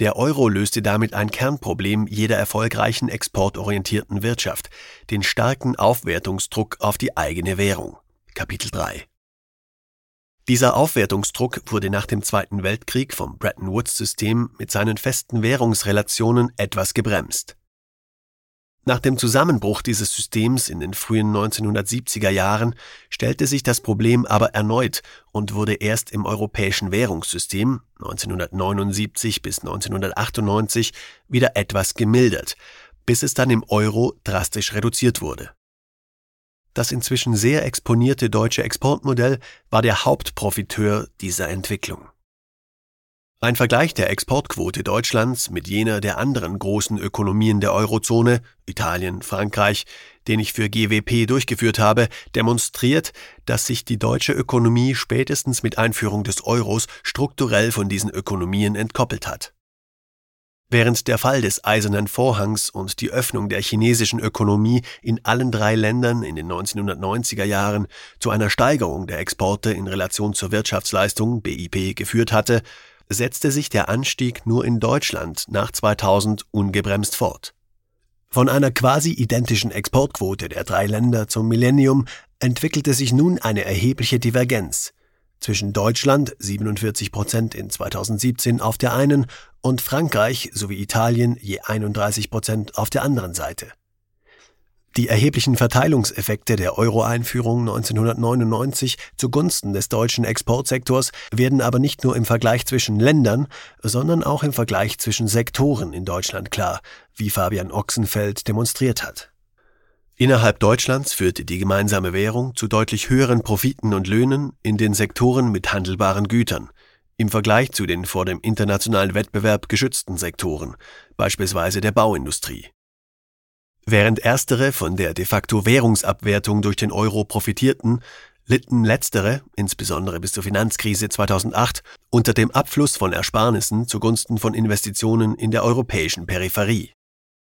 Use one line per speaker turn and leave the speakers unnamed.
Der Euro löste damit ein Kernproblem jeder erfolgreichen exportorientierten Wirtschaft, den starken Aufwertungsdruck auf die eigene Währung. Kapitel 3. Dieser Aufwertungsdruck wurde nach dem Zweiten Weltkrieg vom Bretton-Woods-System mit seinen festen Währungsrelationen etwas gebremst. Nach dem Zusammenbruch dieses Systems in den frühen 1970er Jahren stellte sich das Problem aber erneut und wurde erst im europäischen Währungssystem 1979 bis 1998 wieder etwas gemildert, bis es dann im Euro drastisch reduziert wurde. Das inzwischen sehr exponierte deutsche Exportmodell war der Hauptprofiteur dieser Entwicklung. Ein Vergleich der Exportquote Deutschlands mit jener der anderen großen Ökonomien der Eurozone, Italien, Frankreich, den ich für GWP durchgeführt habe, demonstriert, dass sich die deutsche Ökonomie spätestens mit Einführung des Euros strukturell von diesen Ökonomien entkoppelt hat. Während der Fall des Eisernen Vorhangs und die Öffnung der chinesischen Ökonomie in allen 3 Ländern in den 1990er Jahren zu einer Steigerung der Exporte in Relation zur Wirtschaftsleistung BIP geführt hatte, setzte sich der Anstieg nur in Deutschland nach 2000 ungebremst fort. Von einer quasi identischen Exportquote der 3 Länder zum Millennium entwickelte sich nun eine erhebliche Divergenz zwischen Deutschland 47% in 2017 auf der einen und Frankreich sowie Italien je 31% auf der anderen Seite. Die erheblichen Verteilungseffekte der Euro-Einführung 1999 zugunsten des deutschen Exportsektors werden aber nicht nur im Vergleich zwischen Ländern, sondern auch im Vergleich zwischen Sektoren in Deutschland klar, wie Fabian Ochsenfeld demonstriert hat. Innerhalb Deutschlands führte die gemeinsame Währung zu deutlich höheren Profiten und Löhnen in den Sektoren mit handelbaren Gütern, im Vergleich zu den vor dem internationalen Wettbewerb geschützten Sektoren, beispielsweise der Bauindustrie. Während erstere von der de facto Währungsabwertung durch den Euro profitierten, litten letztere, insbesondere bis zur Finanzkrise 2008, unter dem Abfluss von Ersparnissen zugunsten von Investitionen in der europäischen Peripherie.